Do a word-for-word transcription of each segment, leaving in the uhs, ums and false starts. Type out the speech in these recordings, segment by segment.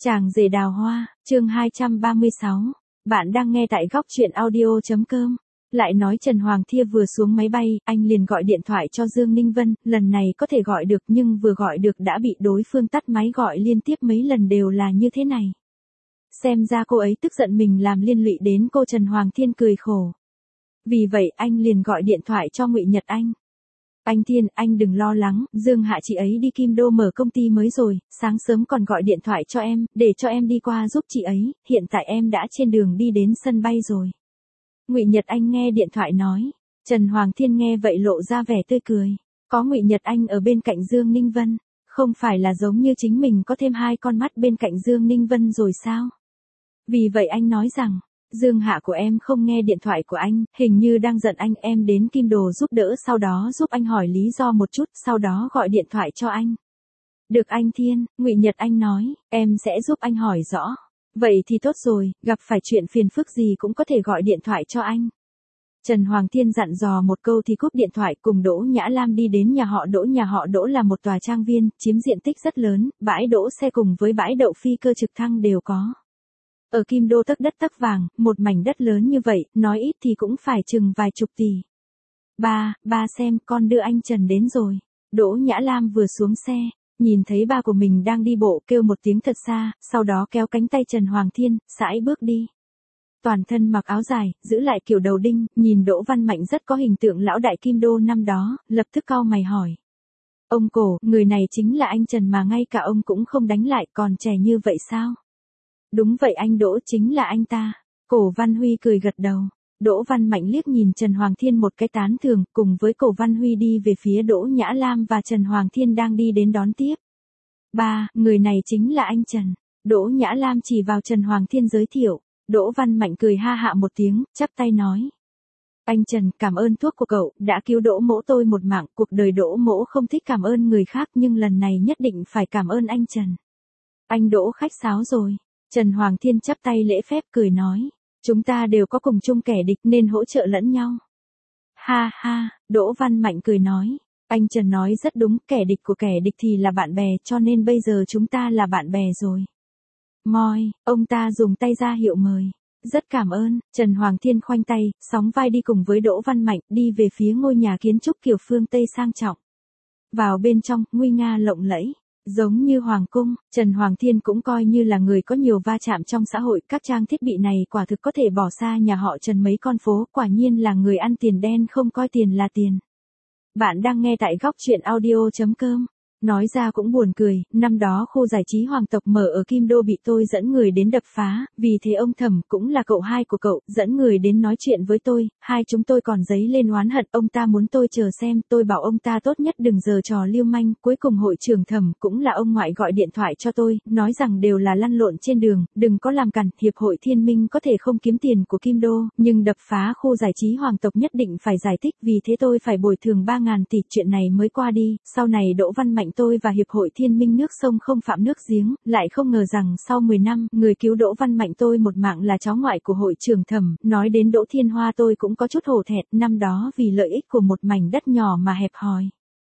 Chàng rể đào hoa, chương hai trăm ba mươi sáu. Bạn đang nghe tại góc truyện audio.com. Lại nói Trần Hoàng Thia vừa xuống máy bay, anh liền gọi điện thoại cho Dương Ninh Vân, lần này có thể gọi được nhưng vừa gọi được đã bị đối phương tắt máy gọi liên tiếp mấy lần đều là như thế này. Xem ra cô ấy tức giận mình làm liên lụy đến cô. Trần Hoàng Thiên cười khổ. Vì vậy anh liền gọi điện thoại cho Ngụy Nhật Anh. Anh Thiên, anh đừng lo lắng, Dương Hạ chị ấy đi Kim Đô mở công ty mới rồi, sáng sớm còn gọi điện thoại cho em, để cho em đi qua giúp chị ấy, hiện tại em đã trên đường đi đến sân bay rồi. Ngụy Nhật Anh nghe điện thoại nói. Trần Hoàng Thiên nghe vậy lộ ra vẻ tươi cười. Có Ngụy Nhật Anh ở bên cạnh Dương Ninh Vân, không phải là giống như chính mình có thêm hai con mắt bên cạnh Dương Ninh Vân rồi sao? Vì vậy anh nói rằng, Dương Hạ của em không nghe điện thoại của anh, hình như đang giận anh, em đến Kim Đô giúp đỡ, sau đó giúp anh hỏi lý do một chút, sau đó gọi điện thoại cho anh. Được anh Thiên, Ngụy Nhật Anh nói, em sẽ giúp anh hỏi rõ. Vậy thì tốt rồi, gặp phải chuyện phiền phức gì cũng có thể gọi điện thoại cho anh. Trần Hoàng Thiên dặn dò một câu thì cúp điện thoại, cùng Đỗ Nhã Lam đi đến nhà họ Đỗ. Nhà họ Đỗ là một tòa trang viên, chiếm diện tích rất lớn, bãi đỗ xe cùng với bãi đậu phi cơ trực thăng đều có. Ở Kim Đô tấc đất tấc vàng, một mảnh đất lớn như vậy, nói ít thì cũng phải chừng vài chục tỷ. Ba, ba xem, con đưa anh Trần đến rồi. Đỗ Nhã Lam vừa xuống xe, nhìn thấy ba của mình đang đi bộ, kêu một tiếng thật xa, sau đó kéo cánh tay Trần Hoàng Thiên, sải bước đi. Toàn thân mặc áo dài, giữ lại kiểu đầu đinh, nhìn Đỗ Văn Mạnh rất có hình tượng lão đại Kim Đô năm đó, lập tức cau mày hỏi. Ông Cổ, người này chính là anh Trần mà ngay cả ông cũng không đánh lại, còn trẻ như vậy sao? Đúng vậy anh Đỗ, chính là anh ta. Cổ Văn Huy cười gật đầu. Đỗ Văn Mạnh liếc nhìn Trần Hoàng Thiên một cái tán thưởng, cùng với Cổ Văn Huy đi về phía Đỗ Nhã Lam và Trần Hoàng Thiên đang đi đến đón tiếp. Ba, người này chính là anh Trần. Đỗ Nhã Lam chỉ vào Trần Hoàng Thiên giới thiệu. Đỗ Văn Mạnh cười ha hạ một tiếng, chắp tay nói. Anh Trần, cảm ơn thuốc của cậu, đã cứu Đỗ mỗ tôi một mạng. Cuộc đời Đỗ mỗ không thích cảm ơn người khác, nhưng lần này nhất định phải cảm ơn anh Trần. Anh Đỗ khách sáo rồi. Trần Hoàng Thiên chắp tay lễ phép cười nói. Chúng ta đều có cùng chung kẻ địch nên hỗ trợ lẫn nhau. Ha ha, Đỗ Văn Mạnh cười nói. Anh Trần nói rất đúng, kẻ địch của kẻ địch thì là bạn bè, cho nên bây giờ chúng ta là bạn bè rồi. Moi, ông ta dùng tay ra hiệu mời. Rất cảm ơn. Trần Hoàng Thiên khoanh tay, sóng vai đi cùng với Đỗ Văn Mạnh, đi về phía ngôi nhà kiến trúc kiểu phương Tây sang trọng. Vào bên trong, nguy nga lộng lẫy. Giống như hoàng cung, Trần Hoàng Thiên cũng coi như là người có nhiều va chạm trong xã hội, các trang thiết bị này quả thực có thể bỏ xa nhà họ Trần mấy con phố, quả nhiên là người ăn tiền đen không coi tiền là tiền. Bạn đang nghe tại góc truyện audio.com. Nói ra cũng buồn cười, năm đó khu giải trí Hoàng tộc mở ở Kim Đô bị tôi dẫn người đến đập phá, vì thế ông Thẩm cũng là cậu hai của cậu, dẫn người đến nói chuyện với tôi, hai chúng tôi còn giấy lên oán hận, ông ta muốn tôi chờ xem, tôi bảo ông ta tốt nhất đừng giở trò lưu manh, cuối cùng hội trưởng Thẩm cũng là ông ngoại gọi điện thoại cho tôi, nói rằng đều là lăn lộn trên đường, đừng có làm cản, hiệp hội Thiên Minh có thể không kiếm tiền của Kim Đô, nhưng đập phá khu giải trí Hoàng tộc nhất định phải giải thích, vì thế tôi phải bồi thường ba ngàn tỷ, chuyện này mới qua đi, sau này Đỗ Văn Mạnh tôi và Hiệp hội Thiên Minh nước sông không phạm nước giếng, lại không ngờ rằng sau mười năm, người cứu Đỗ Văn Mạnh tôi một mạng là cháu ngoại của hội trưởng Thẩm, nói đến Đỗ Thiên Hoa tôi cũng có chút hổ thẹn, năm đó vì lợi ích của một mảnh đất nhỏ mà hẹp hòi.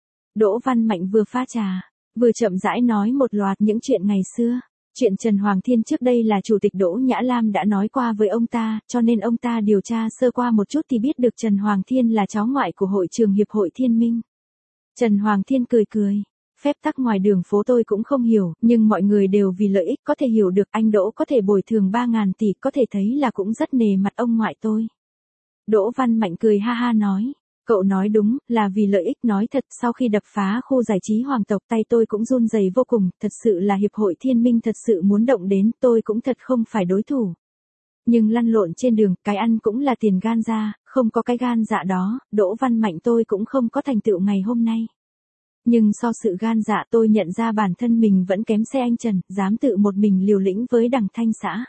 Đỗ Văn Mạnh vừa pha trà, vừa chậm rãi nói một loạt những chuyện ngày xưa. Chuyện Trần Hoàng Thiên trước đây là chủ tịch Đỗ Nhã Lam đã nói qua với ông ta, cho nên ông ta điều tra sơ qua một chút thì biết được Trần Hoàng Thiên là cháu ngoại của hội trưởng Hiệp hội Thiên Minh. Trần Hoàng Thiên cười cười. Phép tắc ngoài đường phố tôi cũng không hiểu, nhưng mọi người đều vì lợi ích có thể hiểu được, anh Đỗ có thể bồi thường ba ngàn tỷ, có thể thấy là cũng rất nề mặt ông ngoại tôi. Đỗ Văn Mạnh cười ha ha nói, cậu nói đúng, là vì lợi ích, nói thật, sau khi đập phá khu giải trí Hoàng tộc tay tôi cũng run rẩy vô cùng, thật sự là Hiệp hội Thiên Minh thật sự muốn động đến, tôi cũng thật không phải đối thủ. Nhưng lăn lộn trên đường, cái ăn cũng là tiền gan ra, không có cái gan dạ đó, Đỗ Văn Mạnh tôi cũng không có thành tựu ngày hôm nay. Nhưng so sự gan dạ tôi nhận ra bản thân mình vẫn kém xe anh Trần, dám tự một mình liều lĩnh với Đằng Thanh xã.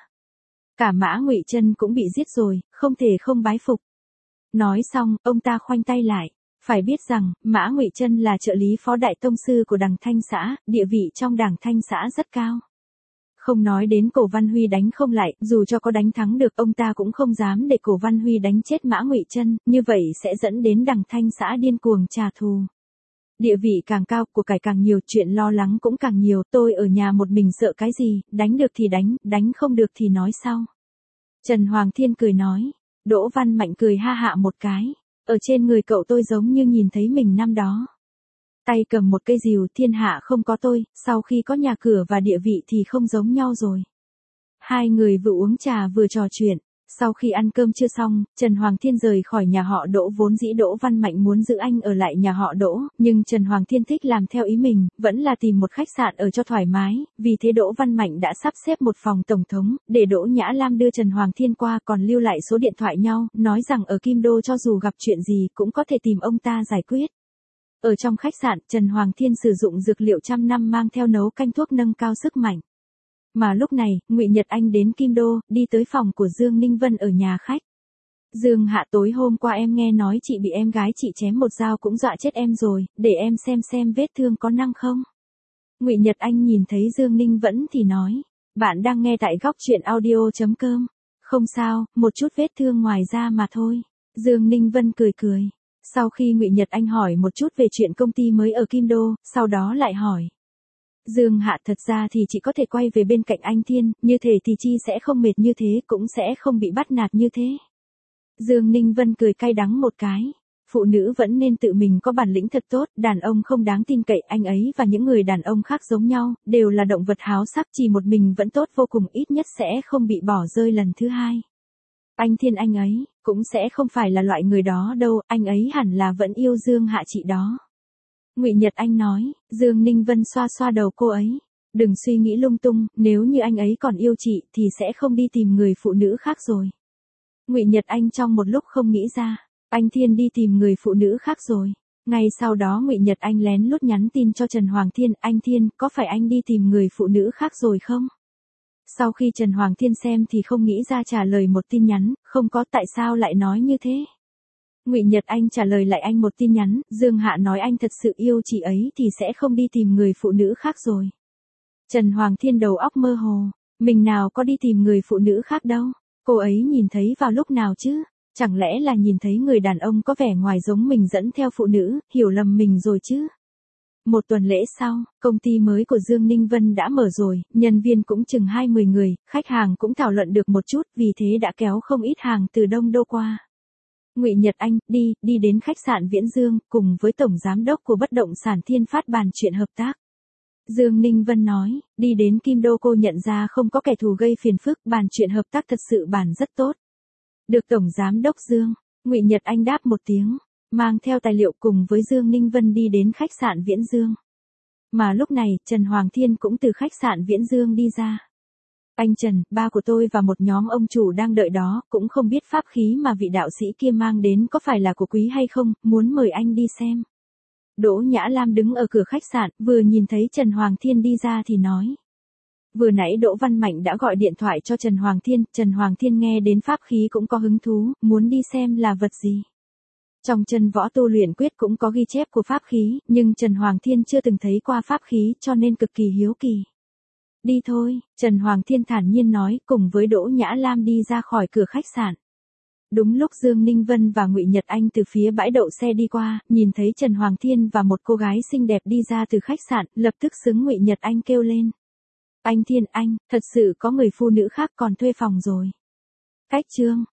Cả Mã Ngụy Trân cũng bị giết rồi, không thể không bái phục. Nói xong, ông ta khoanh tay lại. Phải biết rằng, Mã Ngụy Trân là trợ lý phó đại tông sư của Đằng Thanh xã, địa vị trong Đằng Thanh xã rất cao. Không nói đến Cổ Văn Huy đánh không lại, dù cho có đánh thắng được, ông ta cũng không dám để Cổ Văn Huy đánh chết Mã Ngụy Trân, như vậy sẽ dẫn đến Đằng Thanh xã điên cuồng trả thù. Địa vị càng cao, của cải càng nhiều, chuyện lo lắng cũng càng nhiều, tôi ở nhà một mình sợ cái gì, đánh được thì đánh, đánh không được thì nói sau. Trần Hoàng Thiên cười nói. Đỗ Văn Mạnh cười ha hạ một cái. Ở trên người cậu tôi giống như nhìn thấy mình năm đó. Tay cầm một cây rìu, thiên hạ không có tôi, sau khi có nhà cửa và địa vị thì không giống nhau rồi. Hai người vừa uống trà vừa trò chuyện. Sau khi ăn cơm chưa xong, Trần Hoàng Thiên rời khỏi nhà họ Đỗ, vốn dĩ Đỗ Văn Mạnh muốn giữ anh ở lại nhà họ Đỗ, nhưng Trần Hoàng Thiên thích làm theo ý mình, vẫn là tìm một khách sạn ở cho thoải mái, vì thế Đỗ Văn Mạnh đã sắp xếp một phòng tổng thống, để Đỗ Nhã Lam đưa Trần Hoàng Thiên qua, còn lưu lại số điện thoại nhau, nói rằng ở Kim Đô cho dù gặp chuyện gì cũng có thể tìm ông ta giải quyết. Ở trong khách sạn, Trần Hoàng Thiên sử dụng dược liệu trăm năm mang theo nấu canh thuốc nâng cao sức mạnh. Mà lúc này, Ngụy Nhật Anh đến Kim Đô, đi tới phòng của Dương Ninh Vân ở nhà khách. Dương Hạ, tối hôm qua em nghe nói chị bị em gái chị chém một dao cũng dọa chết em rồi, để em xem xem vết thương có nặng không. Ngụy Nhật Anh nhìn thấy Dương Ninh Vân thì nói, bạn đang nghe tại góc truyện audio chấm com. Không sao, một chút vết thương ngoài da mà thôi. Dương Ninh Vân cười cười. Sau khi Ngụy Nhật Anh hỏi một chút về chuyện công ty mới ở Kim Đô, sau đó lại hỏi. Dương Hạ, thật ra thì chị có thể quay về bên cạnh anh Thiên, như thế thì chi sẽ không mệt như thế, cũng sẽ không bị bắt nạt như thế. Dương Ninh Vân cười cay đắng một cái. Phụ nữ vẫn nên tự mình có bản lĩnh thật tốt, đàn ông không đáng tin cậy, anh ấy và những người đàn ông khác giống nhau, đều là động vật háo sắc, chỉ một mình vẫn tốt vô cùng, ít nhất sẽ không bị bỏ rơi lần thứ hai. Anh Thiên anh ấy, cũng sẽ không phải là loại người đó đâu, anh ấy hẳn là vẫn yêu Dương Hạ chị đó. Ngụy Nhật Anh nói. Dương Ninh Vân xoa xoa đầu cô ấy. Đừng suy nghĩ lung tung, nếu như anh ấy còn yêu chị thì sẽ không đi tìm người phụ nữ khác rồi. Ngụy Nhật Anh trong một lúc không nghĩ ra, anh Thiên đi tìm người phụ nữ khác rồi. Ngay sau đó Ngụy Nhật Anh lén lút nhắn tin cho Trần Hoàng Thiên, anh Thiên, có phải anh đi tìm người phụ nữ khác rồi không? Sau khi Trần Hoàng Thiên xem thì không nghĩ ra trả lời một tin nhắn, không có, tại sao lại nói như thế? Ngụy Nhật Anh trả lời lại anh một tin nhắn, Dương Hạ nói anh thật sự yêu chị ấy thì sẽ không đi tìm người phụ nữ khác rồi. Trần Hoàng Thiên đầu óc mơ hồ, mình nào có đi tìm người phụ nữ khác đâu, cô ấy nhìn thấy vào lúc nào chứ, chẳng lẽ là nhìn thấy người đàn ông có vẻ ngoài giống mình dẫn theo phụ nữ, hiểu lầm mình rồi chứ. Một tuần lễ sau, công ty mới của Dương Ninh Vân đã mở rồi, nhân viên cũng chừng hai mươi người, khách hàng cũng thảo luận được một chút, vì thế đã kéo không ít hàng từ Đông Đô qua. Ngụy Nhật Anh, đi, đi đến khách sạn Viễn Dương, cùng với Tổng Giám đốc của bất động sản Thiên Phát bàn chuyện hợp tác. Dương Ninh Vân nói, đi đến Kim Đô cô nhận ra không có kẻ thù gây phiền phức, bàn chuyện hợp tác thật sự bàn rất tốt. Được Tổng Giám đốc Dương, Ngụy Nhật Anh đáp một tiếng, mang theo tài liệu cùng với Dương Ninh Vân đi đến khách sạn Viễn Dương. Mà lúc này, Trần Hoàng Thiên cũng từ khách sạn Viễn Dương đi ra. Anh Trần, ba của tôi và một nhóm ông chủ đang đợi đó, cũng không biết pháp khí mà vị đạo sĩ kia mang đến có phải là của quý hay không, muốn mời anh đi xem. Đỗ Nhã Lam đứng ở cửa khách sạn, vừa nhìn thấy Trần Hoàng Thiên đi ra thì nói. Vừa nãy Đỗ Văn Mạnh đã gọi điện thoại cho Trần Hoàng Thiên, Trần Hoàng Thiên nghe đến pháp khí cũng có hứng thú, muốn đi xem là vật gì. Trong chân võ tu luyện quyết cũng có ghi chép của pháp khí, nhưng Trần Hoàng Thiên chưa từng thấy qua pháp khí cho nên cực kỳ hiếu kỳ. Đi thôi, Trần Hoàng Thiên thản nhiên nói, cùng với Đỗ Nhã Lam đi ra khỏi cửa khách sạn. Đúng lúc Dương Ninh Vân và Ngụy Nhật Anh từ phía bãi đậu xe đi qua, nhìn thấy Trần Hoàng Thiên và một cô gái xinh đẹp đi ra từ khách sạn, lập tức xứng Ngụy Nhật Anh kêu lên. Anh Thiên anh, thật sự có người phụ nữ khác còn thuê phòng rồi. Cách chương